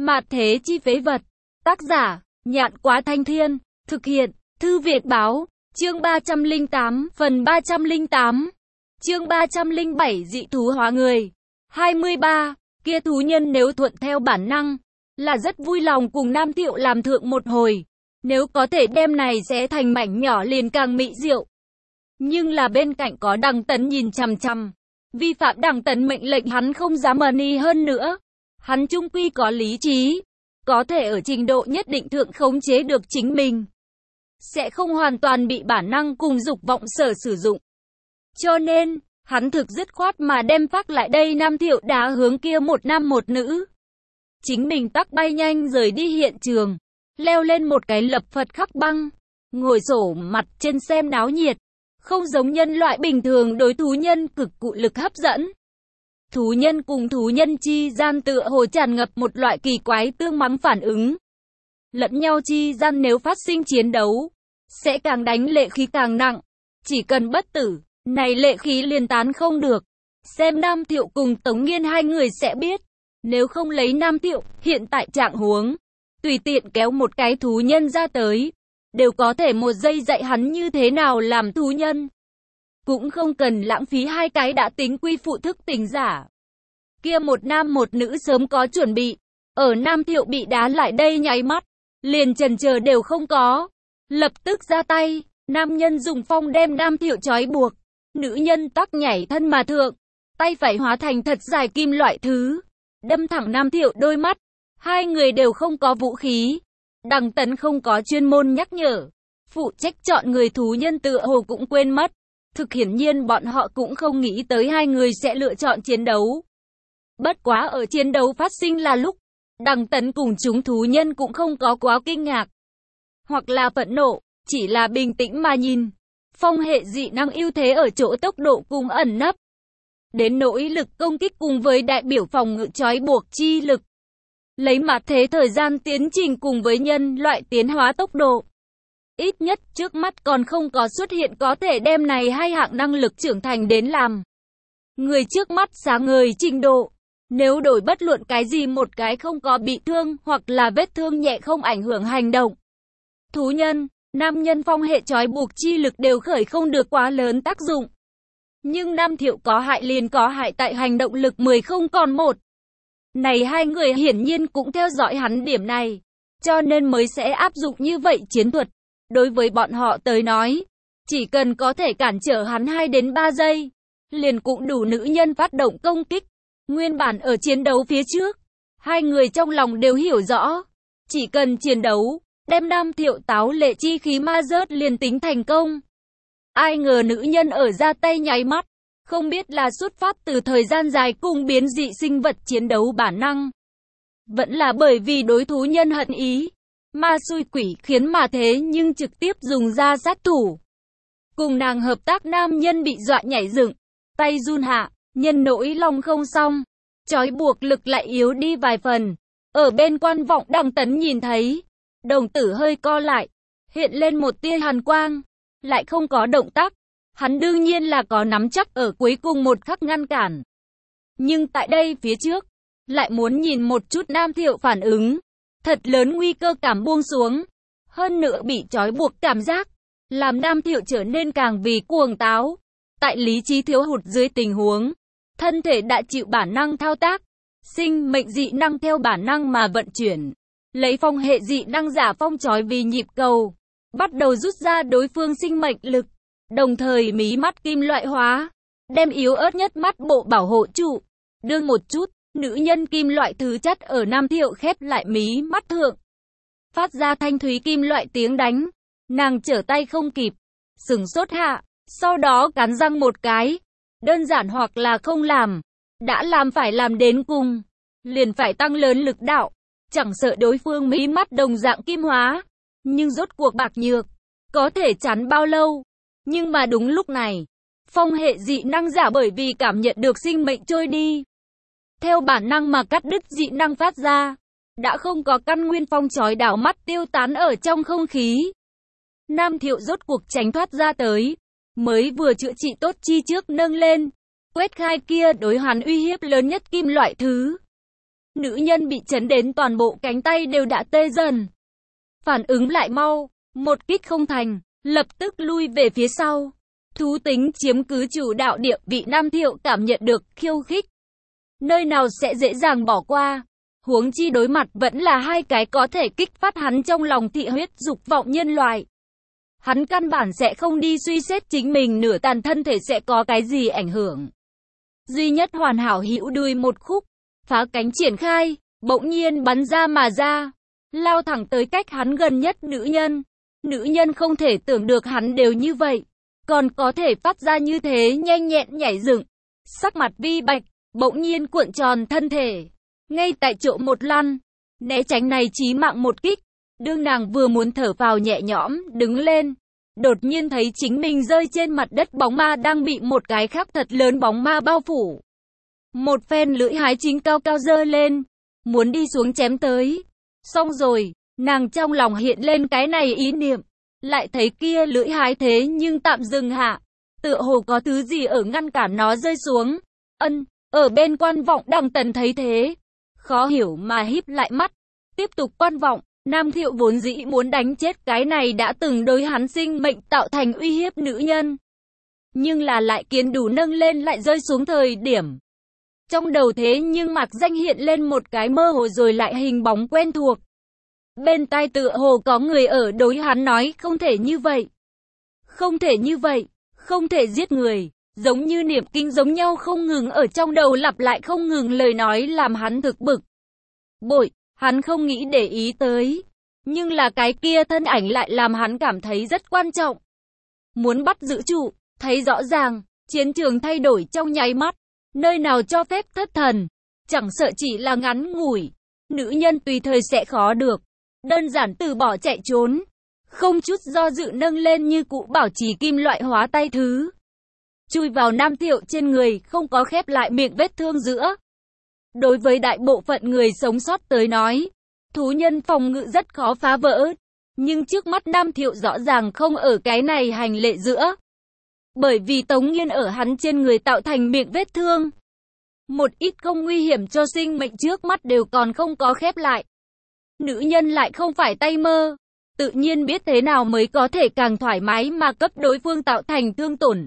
Mạt thế chi phế vật. Tác giả, Nhạn Quá Thanh Thiên. Thực hiện, Thư Việt Báo. Chương 308, phần 308. Chương 307 dị thú hóa người. 23. Kia thú nhân nếu thuận theo bản năng, là rất vui lòng cùng Nam Thiệu làm thượng một hồi. Nếu có thể đem này sẽ thành mảnh nhỏ liền càng mỹ diệu. Nhưng là bên cạnh có Đằng Tấn nhìn chằm chằm. Vi phạm Đằng Tấn mệnh lệnh hắn không dám ẩn y hơn nữa. Hắn chung quy có lý trí, có thể ở trình độ nhất định thượng khống chế được chính mình, sẽ không hoàn toàn bị bản năng cùng dục vọng sở sử dụng. Cho nên, hắn thực dứt khoát mà đem phát lại đây Nam Thiệu đá hướng kia một nam một nữ. Chính mình tắc bay nhanh rời đi hiện trường, leo lên một cái lập Phật khắc băng, ngồi xổm mặt trên xem náo nhiệt, không giống nhân loại bình thường đối thú nhân cực cụ lực hấp dẫn. Thú nhân cùng thú nhân chi gian tựa hồ tràn ngập một loại kỳ quái tương mắng phản ứng. Lẫn nhau chi gian nếu phát sinh chiến đấu, sẽ càng đánh lệ khí càng nặng. Chỉ cần bất tử, này lệ khí liền tán không được. Xem Nam Thiệu cùng Tống Nghiên hai người sẽ biết. Nếu không lấy Nam Thiệu, hiện tại trạng huống, tùy tiện kéo một cái thú nhân ra tới, đều có thể một giây dạy hắn như thế nào làm thú nhân. Cũng không cần lãng phí hai cái đã tính quy phụ thức tỉnh giả. Kia một nam một nữ sớm có chuẩn bị. Ở Nam Thiệu bị đá lại đây nháy mắt, liền chần chờ đều không có. Lập tức ra tay, nam nhân dùng phong đem Nam Thiệu trói buộc. Nữ nhân tắc nhảy thân mà thượng, tay phải hóa thành thật dài kim loại thứ, đâm thẳng Nam Thiệu đôi mắt. Hai người đều không có vũ khí. Đằng Tấn không có chuyên môn nhắc nhở. Phụ trách chọn người thú nhân tựa hồ cũng quên mất. Thực hiển nhiên bọn họ cũng không nghĩ tới hai người sẽ lựa chọn chiến đấu. Bất quá ở chiến đấu phát sinh là lúc, Đằng Tấn cùng chúng thú nhân cũng không có quá kinh ngạc, hoặc là phẫn nộ, chỉ là bình tĩnh mà nhìn. Phong hệ dị năng ưu thế ở chỗ tốc độ cùng ẩn nấp. Đến nỗi lực công kích cùng với đại biểu phòng ngự trói buộc chi lực. Lấy mặt thế thời gian tiến trình cùng với nhân loại tiến hóa tốc độ. Ít nhất trước mắt còn không có xuất hiện có thể đem này hai hạng năng lực trưởng thành đến làm người trước mắt sáng ngời trình độ. Nếu đổi bất luận cái gì một cái không có bị thương hoặc là vết thương nhẹ không ảnh hưởng hành động. Thú nhân, nam nhân phong hệ trói buộc chi lực đều khởi không được quá lớn tác dụng. Nhưng Nam Thiệu có hại liền có hại tại hành động lực 10 không còn 1. Này hai người hiển nhiên cũng theo dõi hắn điểm này, cho nên mới sẽ áp dụng như vậy chiến thuật. Đối với bọn họ tới nói, chỉ cần có thể cản trở hắn 2 đến 3 giây, liền cũng đủ nữ nhân phát động công kích. Nguyên bản ở chiến đấu phía trước, hai người trong lòng đều hiểu rõ, chỉ cần chiến đấu, đem Nam Thiệu táo lệ chi khí ma rớt liền tính thành công. Ai ngờ nữ nhân ở ra tay nháy mắt, không biết là xuất phát từ thời gian dài cùng biến dị sinh vật chiến đấu bản năng. Vẫn là bởi vì đối thú nhân hận ý, ma xui quỷ khiến mà thế nhưng trực tiếp dùng ra sát thủ. Cùng nàng hợp tác nam nhân bị dọa nhảy dựng, tay run hạ, nhân nỗi lòng không xong, trói buộc lực lại yếu đi vài phần. Ở bên quan vọng Đằng Tấn nhìn thấy, đồng tử hơi co lại, hiện lên một tia hàn quang, lại không có động tác. Hắn đương nhiên là có nắm chắc ở cuối cùng một khắc ngăn cản. Nhưng tại đây phía trước, lại muốn nhìn một chút Nam Thiệu phản ứng. Thật lớn nguy cơ cảm buông xuống. Hơn nữa bị trói buộc cảm giác, làm Nam Thiệu trở nên càng vì cuồng táo. Tại lý trí thiếu hụt dưới tình huống, thân thể đã chịu bản năng thao tác. Sinh mệnh dị năng theo bản năng mà vận chuyển. Lấy phong hệ dị năng giả phong trói vì nhịp cầu. Bắt đầu rút ra đối phương sinh mệnh lực. Đồng thời mí mắt kim loại hóa, đem yếu ớt nhất mắt bộ bảo hộ trụ. Đương một chút, nữ nhân kim loại thứ chất ở Nam Thiệu khép lại mí mắt thượng. Phát ra thanh thúy kim loại tiếng đánh. Nàng trở tay không kịp, sửng sốt hạ, sau đó cắn răng một cái. Đơn giản hoặc là không làm, đã làm phải làm đến cùng, liền phải tăng lớn lực đạo. Chẳng sợ đối phương mí mắt đồng dạng kim hóa, nhưng rốt cuộc bạc nhược, có thể chắn bao lâu. Nhưng mà đúng lúc này, phong hệ dị năng giả bởi vì cảm nhận được sinh mệnh trôi đi, theo bản năng mà cắt đứt dị năng phát ra, đã không có căn nguyên phong chói đảo mắt tiêu tán ở trong không khí. Nam Thiệu rốt cuộc tránh thoát ra tới, mới vừa chữa trị tốt chi trước nâng lên, quét khai kia đối hắn uy hiếp lớn nhất kim loại thứ. Nữ nhân bị chấn đến toàn bộ cánh tay đều đã tê dần. Phản ứng lại mau, một kích không thành, lập tức lui về phía sau. Thú tính chiếm cứ chủ đạo địa vị Nam Thiệu cảm nhận được khiêu khích. Nơi nào sẽ dễ dàng bỏ qua. Huống chi đối mặt vẫn là hai cái có thể kích phát hắn trong lòng thị huyết dục vọng nhân loại. Hắn căn bản sẽ không đi suy xét chính mình nửa tàn thân thể sẽ có cái gì ảnh hưởng. Duy nhất hoàn hảo hữu đuôi một khúc, phá cánh triển khai, bỗng nhiên bắn ra mà ra, lao thẳng tới cách hắn gần nhất nữ nhân. Nữ nhân không thể tưởng được hắn đều như vậy, còn có thể phát ra như thế nhanh nhẹn nhảy dựng. Sắc mặt vi bạch, bỗng nhiên cuộn tròn thân thể, ngay tại chỗ một lăn, né tránh này chí mạng một kích. Đương nàng vừa muốn thở vào nhẹ nhõm, đứng lên, đột nhiên thấy chính mình rơi trên mặt đất bóng ma đang bị một cái khác thật lớn bóng ma bao phủ. Một phen lưỡi hái chính cao cao giơ lên, muốn đi xuống chém tới. Xong rồi, nàng trong lòng hiện lên cái này ý niệm, lại thấy kia lưỡi hái thế nhưng tạm dừng hạ, tựa hồ có thứ gì ở ngăn cản nó rơi xuống. Ở bên quan vọng Đằng Tần thấy thế, khó hiểu mà híp lại mắt, tiếp tục quan vọng. Nam Thiệu vốn dĩ muốn đánh chết cái này đã từng đối hắn sinh mệnh tạo thành uy hiếp nữ nhân. Nhưng là lại Kiến Đủ nâng lên lại rơi xuống thời điểm. Trong đầu thế nhưng mạc danh hiện lên một cái mơ hồ rồi lại hình bóng quen thuộc. Bên tai tựa hồ có người ở đối hắn nói không thể như vậy. Không thể như vậy, không thể giết người. Giống như niệm kinh giống nhau không ngừng ở trong đầu lặp lại không ngừng lời nói làm hắn thực bực. Bội. Hắn không nghĩ để ý tới, nhưng là cái kia thân ảnh lại làm hắn cảm thấy rất quan trọng. Muốn bắt giữ trụ, thấy rõ ràng, chiến trường thay đổi trong nháy mắt, nơi nào cho phép thất thần, chẳng sợ chỉ là ngắn ngủi, nữ nhân tùy thời sẽ khó được, đơn giản từ bỏ chạy trốn, không chút do dự nâng lên như cũ bảo trì kim loại hóa tay thứ. Chui vào Nam Thiệu trên người không có khép lại miệng vết thương giữa. Đối với đại bộ phận người sống sót tới nói, thú nhân phòng ngự rất khó phá vỡ. Nhưng trước mắt Nam Thiệu rõ ràng không ở cái này hành lệ giữa. Bởi vì Tống Nghiên ở hắn trên người tạo thành miệng vết thương. Một ít không nguy hiểm cho sinh mệnh trước mắt đều còn không có khép lại. Nữ nhân lại không phải tay mơ. Tự nhiên biết thế nào mới có thể càng thoải mái mà cấp đối phương tạo thành thương tổn.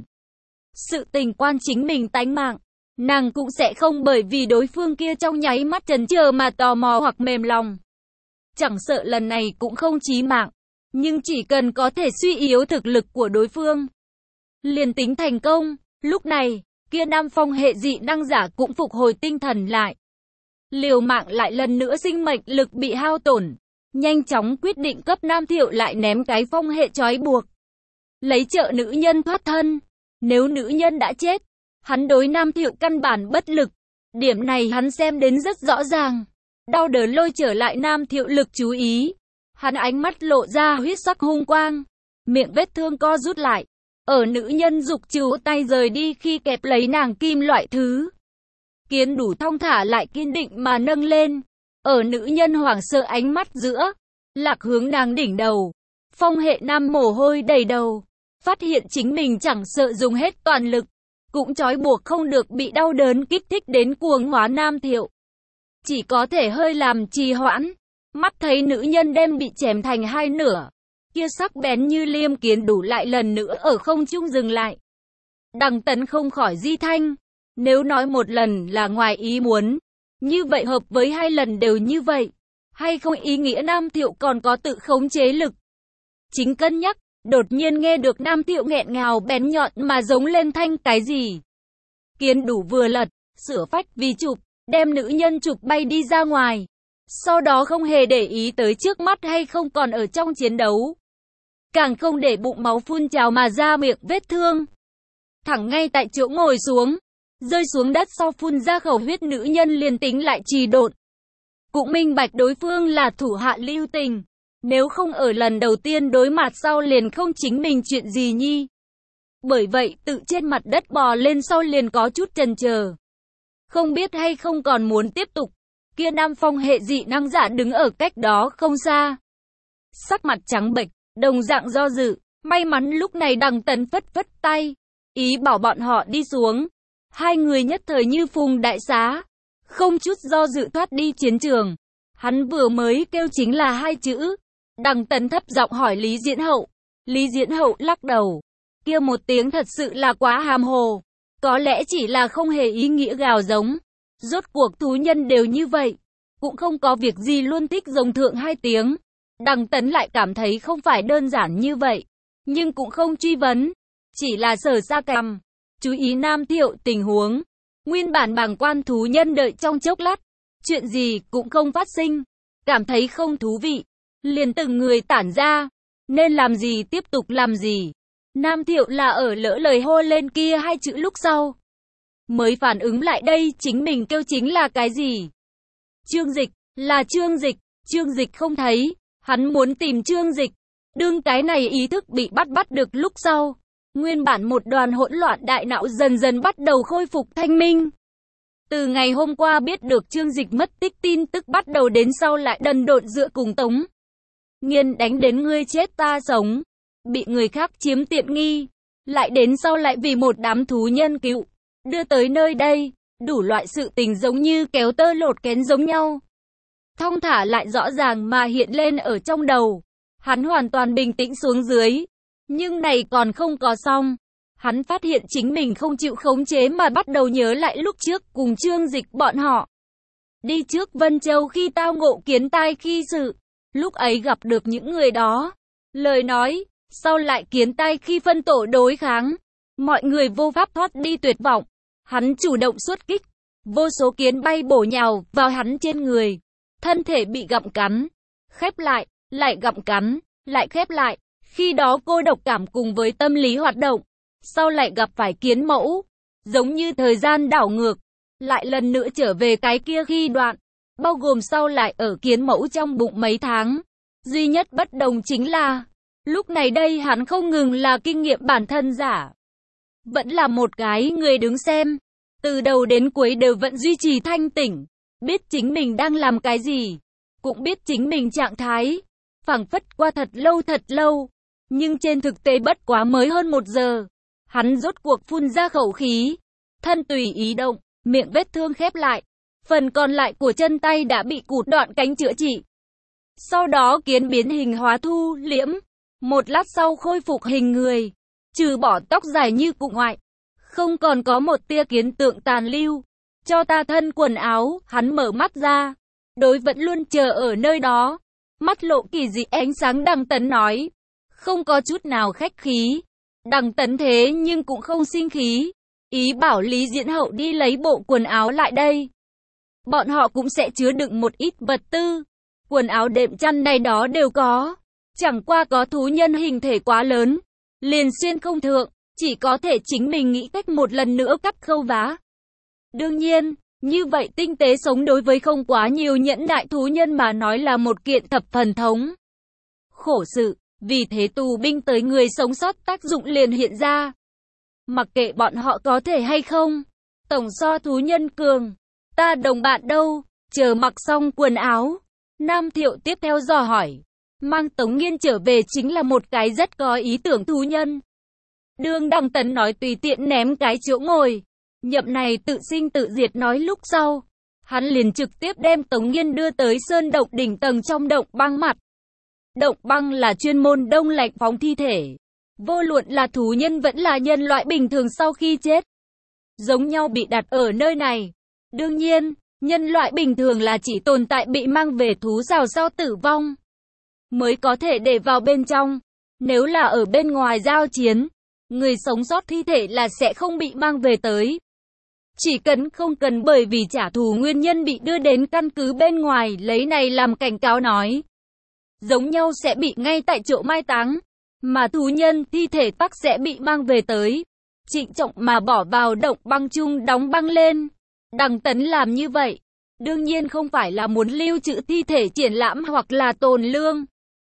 Sự tình quan chính mình tánh mạng. Nàng cũng sẽ không bởi vì đối phương kia trong nháy mắt chần chờ mà tò mò hoặc mềm lòng. Chẳng sợ lần này cũng không chí mạng, nhưng chỉ cần có thể suy yếu thực lực của đối phương, liền tính thành công. Lúc này, kia Nam Phong hệ dị năng giả cũng phục hồi tinh thần lại. Liều mạng lại lần nữa sinh mệnh lực bị hao tổn, nhanh chóng quyết định cấp Nam Thiệu lại ném cái phong hệ trói buộc. Lấy trợ nữ nhân thoát thân, nếu nữ nhân đã chết, hắn đối Nam Thiệu căn bản bất lực, điểm này hắn xem đến rất rõ ràng. Đau đớn lôi trở lại Nam Thiệu lực chú ý, hắn ánh mắt lộ ra huyết sắc hung quang, miệng vết thương co rút lại, ở nữ nhân dục chú tay rời đi khi kẹp lấy nàng kim loại thứ. Kiến Đủ thong thả lại kiên định mà nâng lên, ở nữ nhân hoảng sợ ánh mắt giữa, lạc hướng nàng đỉnh đầu, phong hệ nam mồ hôi đầy đầu, phát hiện chính mình chẳng sợ dùng hết toàn lực, cũng trói buộc không được bị đau đớn kích thích đến cuồng hóa Nam Thiệu. Chỉ có thể hơi làm trì hoãn, mắt thấy nữ nhân đem bị chém thành hai nửa, kia sắc bén như liêm Kiến Đủ lại lần nữa ở không trung dừng lại. Đằng Tấn không khỏi di thanh, nếu nói một lần là ngoài ý muốn, như vậy hợp với hai lần đều như vậy, hay không ý nghĩa Nam Thiệu còn có tự khống chế lực. Chính cân nhắc, đột nhiên nghe được Nam Thiệu nghẹn ngào bén nhọn mà giống lên thanh cái gì. Kiến Đủ vừa lật, sửa phách vì chụp, đem nữ nhân chụp bay đi ra ngoài. Sau đó không hề để ý tới trước mắt hay không còn ở trong chiến đấu. Càng không để bụng máu phun trào mà ra miệng vết thương. Thẳng ngay tại chỗ ngồi xuống, rơi xuống đất sau phun ra khẩu huyết nữ nhân liền tính lại trì độn. Cũng minh bạch đối phương là thủ hạ lưu tình. Nếu không ở lần đầu tiên đối mặt sau liền không chính mình chuyện gì nhi. Bởi vậy tự trên mặt đất bò lên sau liền có chút chần chờ. Không biết hay không còn muốn tiếp tục. Kia Nam Phong hệ dị năng giả đứng ở cách đó không xa. Sắc mặt trắng bệch, đồng dạng do dự. May mắn lúc này Đằng Tấn phất phất tay, ý bảo bọn họ đi xuống. Hai người nhất thời như phùng đại xá, không chút do dự thoát đi chiến trường. Hắn vừa mới kêu chính là 2 chữ. Đằng Tấn thấp giọng hỏi Lý Diễn Hậu. Lý Diễn Hậu lắc đầu. Kia một tiếng thật sự là quá hàm hồ. Có lẽ chỉ là không hề ý nghĩa gào giống. Rốt cuộc thú nhân đều như vậy. Cũng không có việc gì luôn thích giống thượng 2 tiếng. Đằng Tấn lại cảm thấy không phải đơn giản như vậy. Nhưng cũng không truy vấn. Chỉ là sờ xa cằm. Chú ý Nam Thiệu tình huống. Nguyên bản bàng quan thú nhân đợi trong chốc lát. Chuyện gì cũng không phát sinh. Cảm thấy không thú vị. Liền từng người tản ra. Nên làm gì tiếp tục làm gì. Nam Thiệu là ở lỡ lời hô lên kia 2 chữ lúc sau. Mới phản ứng lại đây chính mình kêu chính là cái gì. Trương Dịch, là Trương Dịch. Trương Dịch không thấy. Hắn muốn tìm Trương Dịch. Đương cái này ý thức bị bắt được lúc sau. Nguyên bản một đoàn hỗn loạn đại não dần dần bắt đầu khôi phục thanh minh. Từ ngày hôm qua biết được Trương Dịch mất tích tin tức bắt đầu đến sau lại đần độn dựa cùng Tống Nghiên đánh đến ngươi chết ta sống. Bị người khác chiếm tiện nghi. Lại đến sau lại vì một đám thú nhân cứu. Đưa tới nơi đây. Đủ loại sự tình giống như kéo tơ lột kén giống nhau. Thong thả lại rõ ràng mà hiện lên ở trong đầu. Hắn hoàn toàn bình tĩnh xuống dưới. Nhưng này còn không có xong. Hắn phát hiện chính mình không chịu khống chế mà bắt đầu nhớ lại lúc trước cùng Trương Dịch bọn họ. Đi trước Vân Châu khi tao ngộ kiến tai khi sự. Lúc ấy gặp được những người đó. Lời nói, sau lại kiến tai khi phân tổ đối kháng. Mọi người vô pháp thoát đi tuyệt vọng. Hắn chủ động xuất kích. Vô số kiến bay bổ nhào vào hắn trên người. Thân thể bị gặm cắn. Khép lại gặm cắn, lại khép lại. Khi đó cô độc cảm cùng với tâm lý hoạt động. Sau lại gặp phải kiến mẫu. Giống như thời gian đảo ngược. Lại lần nữa trở về cái kia khi đoạn. Bao gồm sau lại ở kiến mẫu trong bụng mấy tháng. Duy nhất bất đồng chính là. Lúc này đây hắn không ngừng là kinh nghiệm bản thân giả. Vẫn là một cái người đứng xem. Từ đầu đến cuối đều vẫn duy trì thanh tỉnh. Biết chính mình đang làm cái gì. Cũng biết chính mình trạng thái. Phảng phất qua thật lâu. Nhưng trên thực tế bất quá mới hơn 1 giờ. Hắn rốt cuộc phun ra khẩu khí. Thân tùy ý động, miệng vết thương khép lại. Phần còn lại của chân tay đã bị cụt đoạn cánh chữa trị. Sau đó kiến biến hình hóa thu liễm. Một lát sau khôi phục hình người. Trừ bỏ tóc dài như cụ ngoại. Không còn có một tia kiến tượng tàn lưu. Cho ta thân quần áo, hắn mở mắt ra. Đối vẫn luôn chờ ở nơi đó. Mắt lộ kỳ dị ánh sáng Đằng Tấn nói. Không có chút nào khách khí. Đằng Tấn thế nhưng cũng không sinh khí. Ý bảo Lý Diễn Hậu đi lấy bộ quần áo lại đây. Bọn họ cũng sẽ chứa đựng một ít vật tư. Quần áo đệm chăn này đó đều có. Chẳng qua có thú nhân hình thể quá lớn. Liền xuyên không thượng. Chỉ có thể chính mình nghĩ cách một lần nữa cắt khâu vá. Đương nhiên, như vậy tinh tế sống đối với không quá nhiều nhẫn đại thú nhân mà nói là một kiện thập phần thống. Khổ sự, vì thế tù binh tới người sống sót tác dụng liền hiện ra. Mặc kệ bọn họ có thể hay không, tổng so thú nhân cường. Ta đồng bạn đâu, chờ mặc xong quần áo. Nam Thiệu tiếp theo dò hỏi. Mang Tống Nghiên trở về chính là một cái rất có ý tưởng thú nhân. Đương Đằng Tấn nói tùy tiện ném cái chỗ ngồi. Nhậm này tự sinh tự diệt nói lúc sau. Hắn liền trực tiếp đem Tống Nghiên đưa tới sơn động đỉnh tầng trong động băng mặt. Động băng là chuyên môn đông lạnh phóng thi thể. Vô luận là thú nhân vẫn là nhân loại bình thường sau khi chết. Giống nhau bị đặt ở nơi này. Đương nhiên, nhân loại bình thường là chỉ tồn tại bị mang về thú rào sau tử vong. Mới có thể để vào bên trong. Nếu là ở bên ngoài giao chiến, người sống sót thi thể là sẽ không bị mang về tới. Chỉ cần không cần bởi vì trả thù nguyên nhân bị đưa đến căn cứ bên ngoài lấy này làm cảnh cáo nói. Giống nhau sẽ bị ngay tại chỗ mai táng. Mà thú nhân thi thể tắc sẽ bị mang về tới. Trịnh trọng mà bỏ vào động băng chung đóng băng lên. Đằng Tấn làm như vậy. Đương nhiên không phải là muốn lưu trữ thi thể triển lãm hoặc là tồn lương.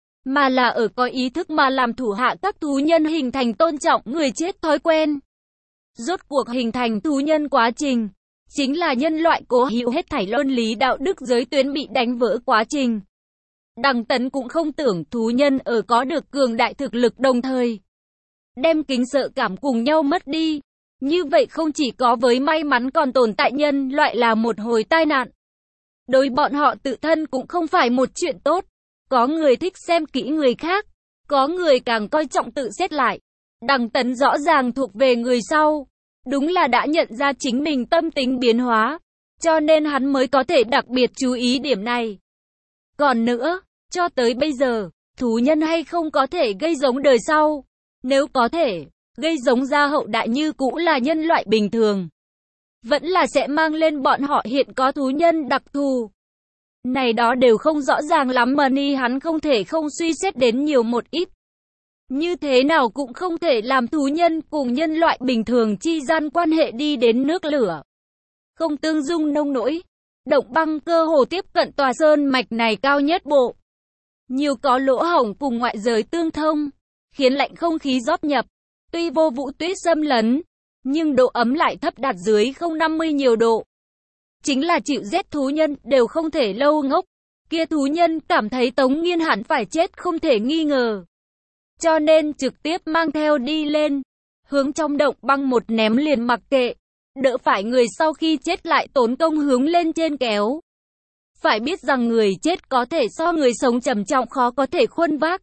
Mà là ở có ý thức mà làm thủ hạ các thú nhân hình thành tôn trọng người chết thói quen. Rốt cuộc hình thành thú nhân quá trình. Chính là nhân loại cố hữu hết thảy luân lý đạo đức giới tuyến bị đánh vỡ quá trình. Đằng Tấn cũng không tưởng thú nhân ở có được cường đại thực lực đồng thời. Đem kính sợ cảm cùng nhau mất đi. Như vậy không chỉ có với may mắn còn tồn tại nhân loại là một hồi tai nạn. Đối bọn họ tự thân cũng không phải một chuyện tốt. Có người thích xem kỹ người khác, có người càng coi trọng tự xét lại. Đằng Tấn rõ ràng thuộc về người sau. Đúng là đã nhận ra chính mình tâm tính biến hóa, cho nên hắn mới có thể đặc biệt chú ý điểm này. Còn nữa, cho tới bây giờ, thú nhân hay không có thể gây giống đời sau. Nếu có thể, gây giống ra hậu đại như cũ là nhân loại bình thường. Vẫn là sẽ mang lên bọn họ hiện có thú nhân đặc thù. Này đó đều không rõ ràng lắm mà ni hắn không thể không suy xét đến nhiều một ít. Như thế nào cũng không thể làm thú nhân cùng nhân loại bình thường chi gian quan hệ đi đến nước lửa. Không tương dung nông nỗi. Động băng cơ hồ tiếp cận tòa sơn mạch này cao nhất bộ. Nhiều có lỗ hổng cùng ngoại giới tương thông, khiến lạnh không khí rót nhập. Tuy vô vũ tuyết xâm lấn, nhưng độ ấm lại thấp đạt dưới 050 nhiều độ. Chính là chịu rét thú nhân đều không thể lâu ngốc. Kia thú nhân cảm thấy Tống Nghiên hẳn phải chết không thể nghi ngờ. Cho nên trực tiếp mang theo đi lên, hướng trong động băng một ném liền mặc kệ. Đỡ phải người sau khi chết lại tốn công hướng lên trên kéo. Phải biết rằng người chết có thể so người sống trầm trọng khó có thể khuân vác.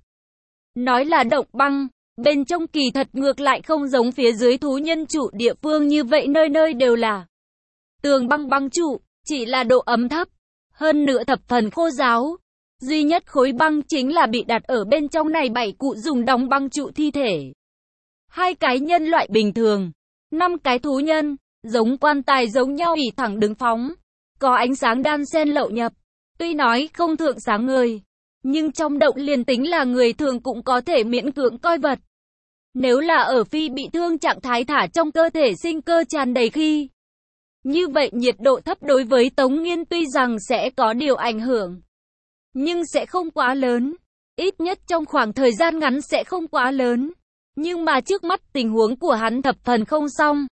Nói là động băng, bên trong kỳ thật ngược lại không giống phía dưới thú nhân trụ địa phương như vậy nơi nơi đều là tường băng băng trụ, chỉ là độ ấm thấp, hơn nữa thập phần khô ráo. Duy nhất khối băng chính là bị đặt ở bên trong này 7 cụ dùng đóng băng trụ thi thể. 2 cái nhân loại bình thường, 5 cái thú nhân, giống quan tài giống nhau ỉ thẳng đứng phóng. Có ánh sáng đan xen lậu nhập, tuy nói không thượng sáng ngời, nhưng trong động liền tính là người thường cũng có thể miễn cưỡng coi vật. Nếu là ở phi bị thương trạng thái thả trong cơ thể sinh cơ tràn đầy khi. Như vậy nhiệt độ thấp đối với Tống Nghiên tuy rằng sẽ có điều ảnh hưởng, nhưng sẽ không quá lớn. Ít nhất trong khoảng thời gian ngắn sẽ không quá lớn. Nhưng mà trước mắt tình huống của hắn thập phần không xong.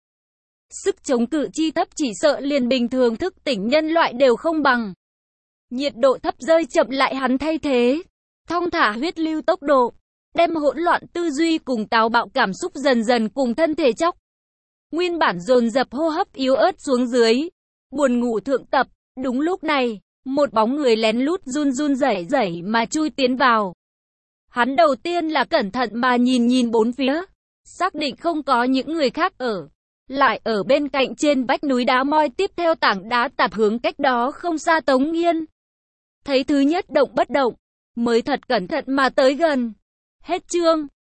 Sức chống cự chi thấp chỉ sợ liền bình thường thức tỉnh nhân loại đều không bằng. Nhiệt độ thấp rơi chậm lại hắn thay thế. Thong thả huyết lưu tốc độ. Đem hỗn loạn tư duy cùng táo bạo cảm xúc dần dần cùng thân thể chóc. Nguyên bản dồn dập hô hấp yếu ớt xuống dưới. Buồn ngủ thượng tập. Đúng lúc này, một bóng người lén lút run run rẩy rẩy mà chui tiến vào. Hắn đầu tiên là cẩn thận mà nhìn bốn phía. Xác định không có những người khác ở. Lại ở bên cạnh trên vách núi đá moi tiếp theo tảng đá tạp hướng cách đó không xa Tống Nghiên. Thấy thứ nhất động bất động, mới thật cẩn thận mà tới gần. Hết chương.